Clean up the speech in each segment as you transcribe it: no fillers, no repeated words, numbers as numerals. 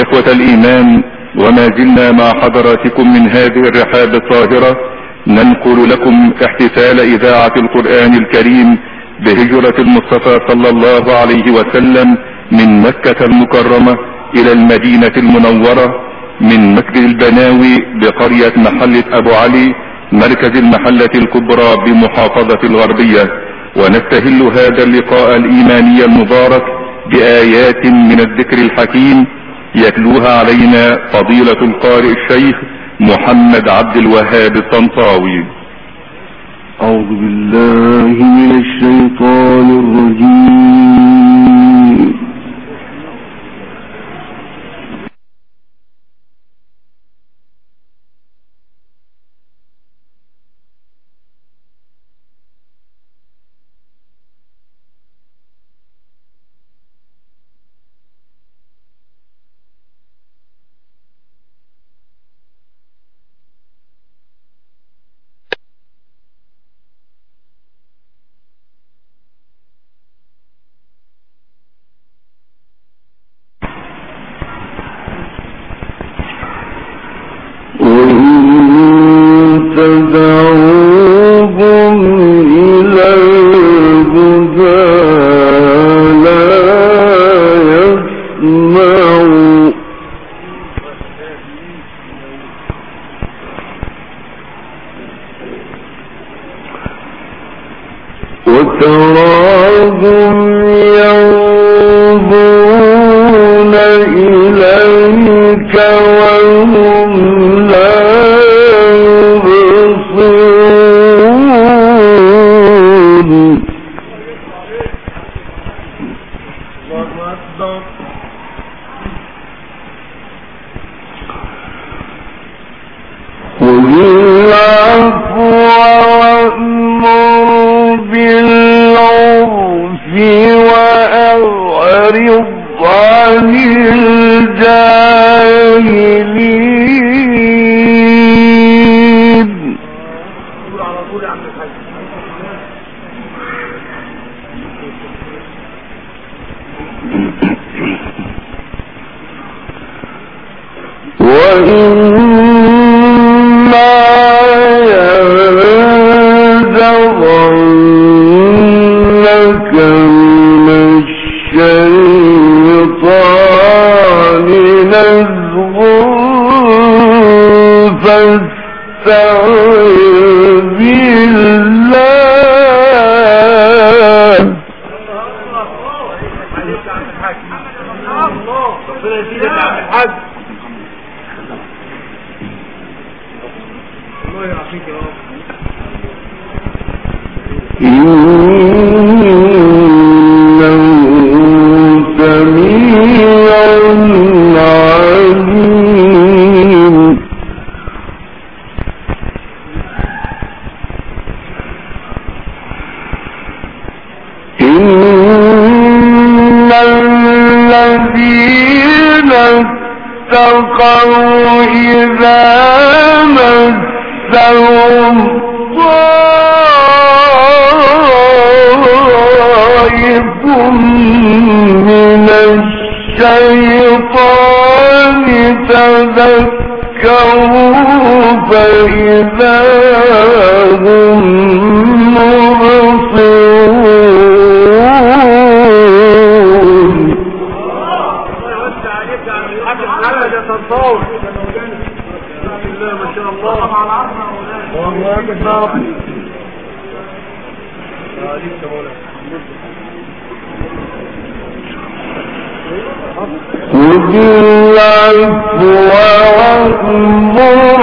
إخوة الإيمان، وما زلنا مع حضراتكم من هذه الرحاب الطاهرة ننقل لكم احتفال إذاعة القرآن الكريم بهجرة المصطفى صلى الله عليه وسلم من مكة المكرمة إلى المدينة المنورة من مسجد البناوي بقرية محلة أبو علي مركز المحلة الكبرى بمحافظة الغربية. ونستهل هذا اللقاء الإيماني المبارك بآيات من الذكر الحكيم يتلوها علينا فضيلة القارئ الشيخ محمد عبد الوهاب الطنطاوي. أعوذ بالله من الشيطان الرجيم. وتراهم ينظرون إليك وهم لا يبصرون. خذ العفو وأمر بالعرف وأعرض عن الجاهلين. وإما ينزغنك من الشيطان نزغ فاستعذ بالله. إنه سميع عليم. إن الذين اتقوا إذا مسهم طائف من الشيطان تذكروا فإذا هم مبصرون. ما شاء الله والله أكبر. خذ العفو وأمر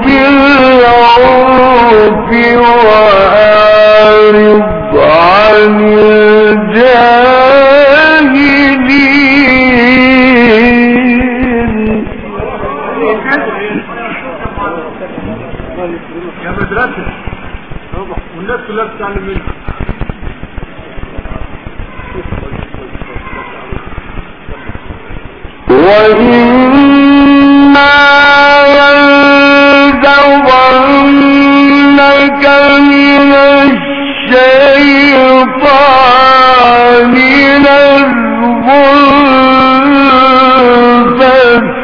بالعرف وأعرض عن الجاهلين. يا مدرسة والناس كلها بتتعلم منك. وإما ينزغنك من الشيطان نزغ فاستعذ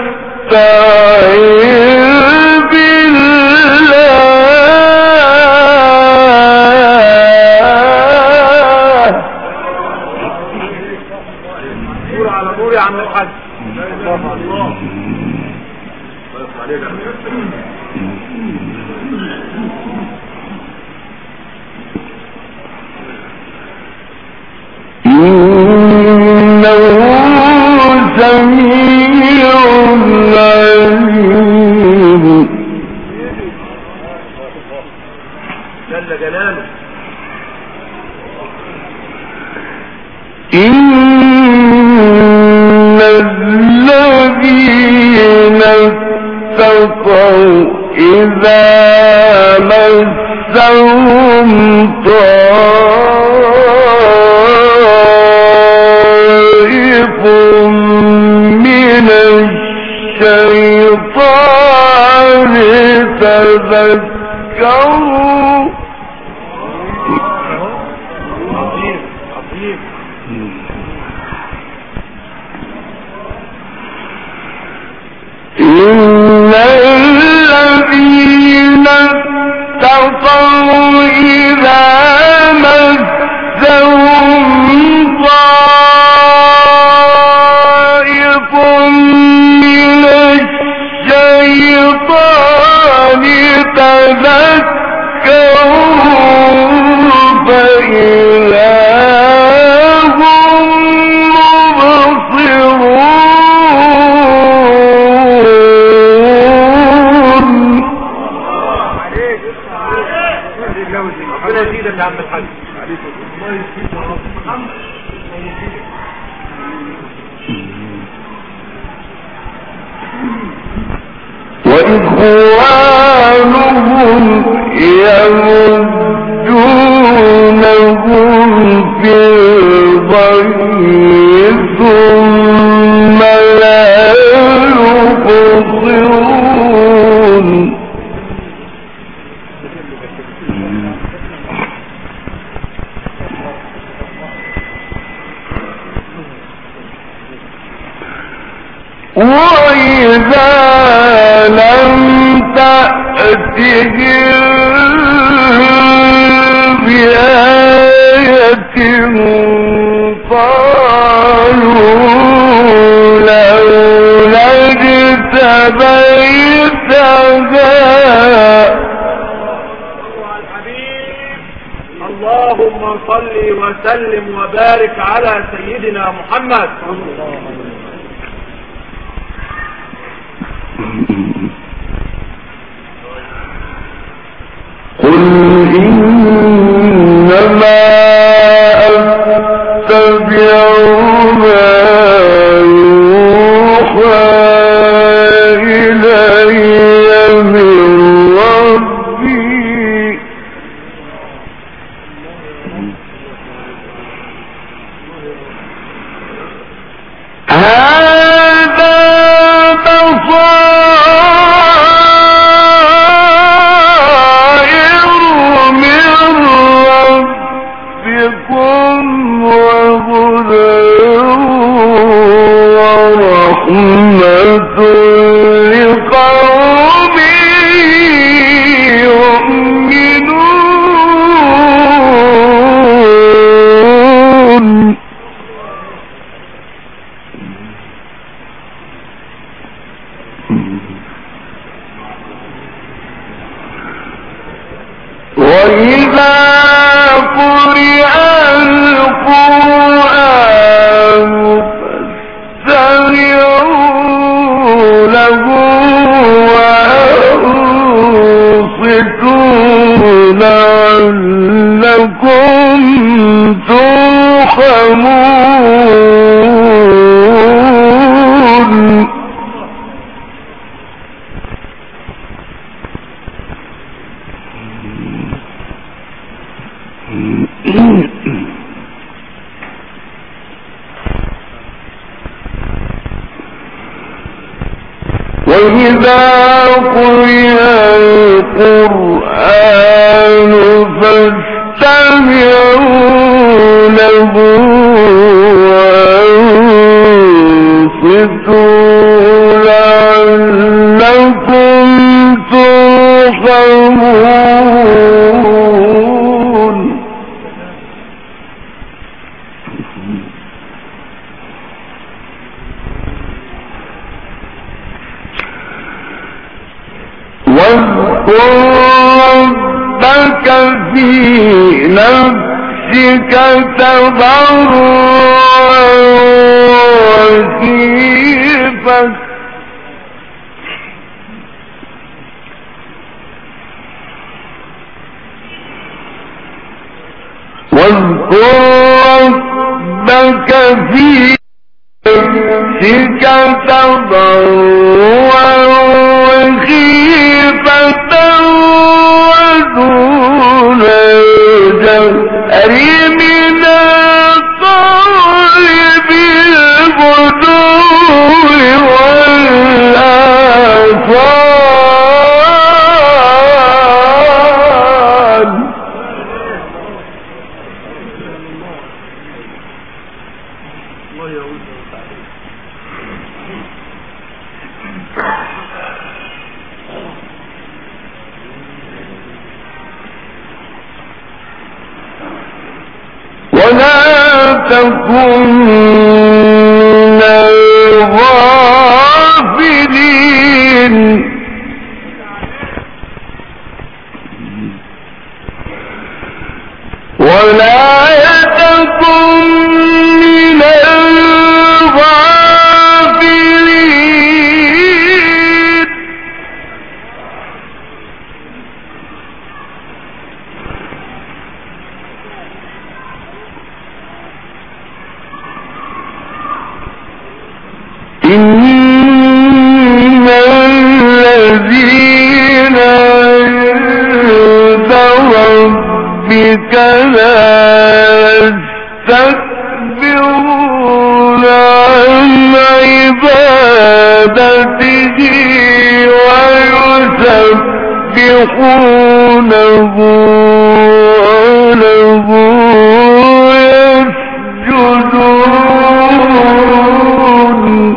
اللهم صل وسلم وبارك على سيدنا محمد. قل إنما أتبع ما يوحى إلي من ربي هذا بصائر من ربكم وهدى ورحمة لقوم يؤمنون. وإذا قرئ القرآن فاستمعوا له وأنصتوا لعلكم ترحمون. وإذا قرئ القرآن فاستمعوا له وأنصتوا لعلكم ترحمون. واذكر ربك في نفسك تضرعا وخيفة تضرعا وخيفة ودون الجهر من القول بالغدو والآصال ولا تكن من الغافلين ولا تكن من الغافلين إن الذين عند ربك لا يستكبرون عن عبادته ويسبحونه وله يسجدون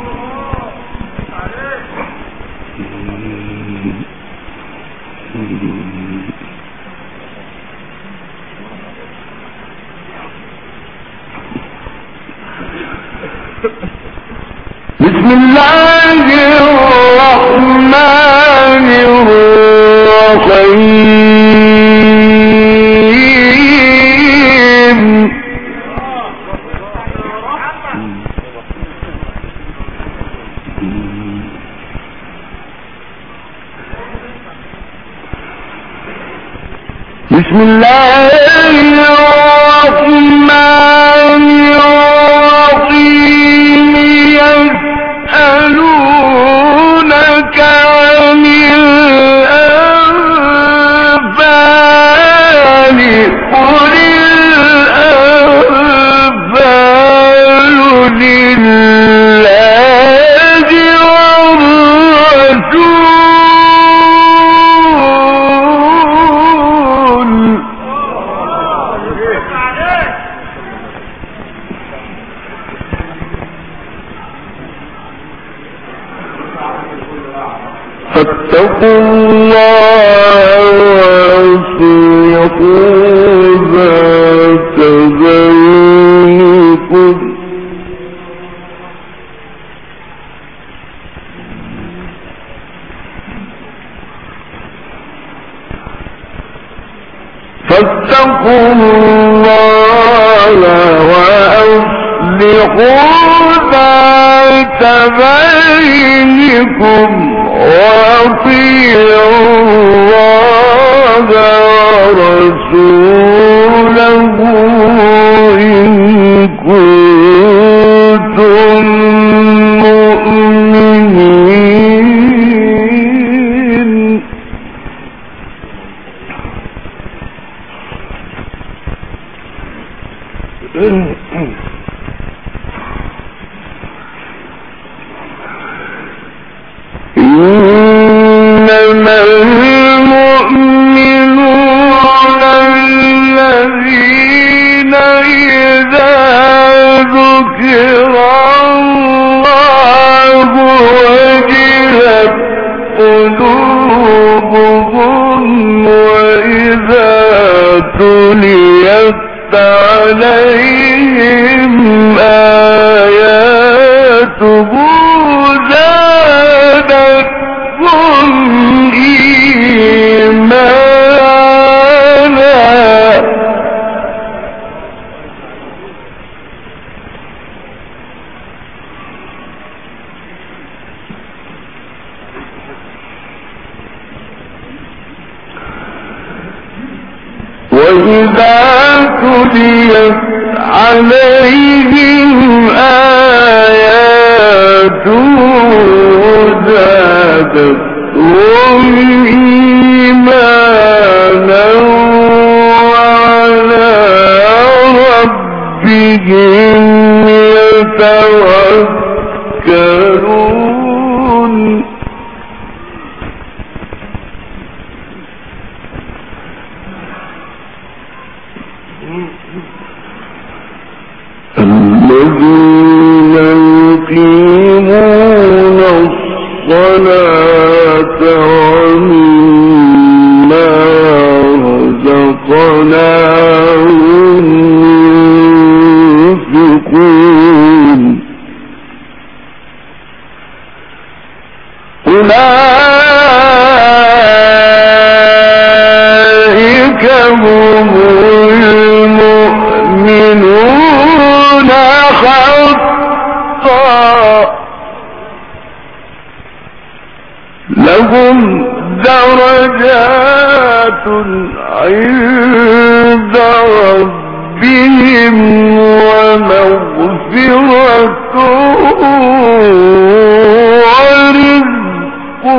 بسم الله الرحمن الرحيم بسم الله الرحمن الرحيم يسألونك عن الأنفال قل الأنفال لله والرسول فاتقوا الله وأصلحوا ذات بينكم فاتقوا الله وأصلحوا ذات بينكم وأطيعوا الله ورسوله إن كنتم مؤمنين إنما المؤمنون الذين وإذا تليت عليهم آياته زادتهم إيمانا وعلى ربهم يتوكلون الذين يقيمون الصلاة ومما رزقناهم ينفقون أولئك هم المؤمنون حقا لهم درجات عند ربهم ومغفرة ورزق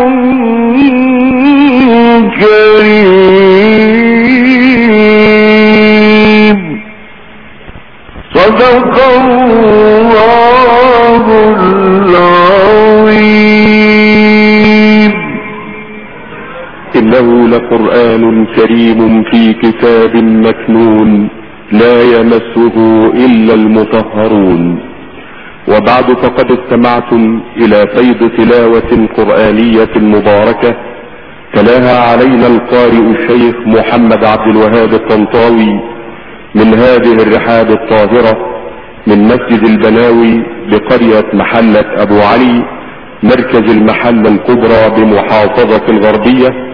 كريم صدق الله العظيم. إنه لقرآن كريم في كتاب مكنون لا يمسه إلا المطهرون. وبعد فقد استمعتم إلى فيض تلاوة قرآنية مباركة تلاها علينا القارئ الشيخ محمد عبد الوهاب الطنطاوي من هذه الرحاب الطاهرة من مسجد البناوي بقرية محلة أبو علي مركز المحلة الكبرى بمحافظة الغربية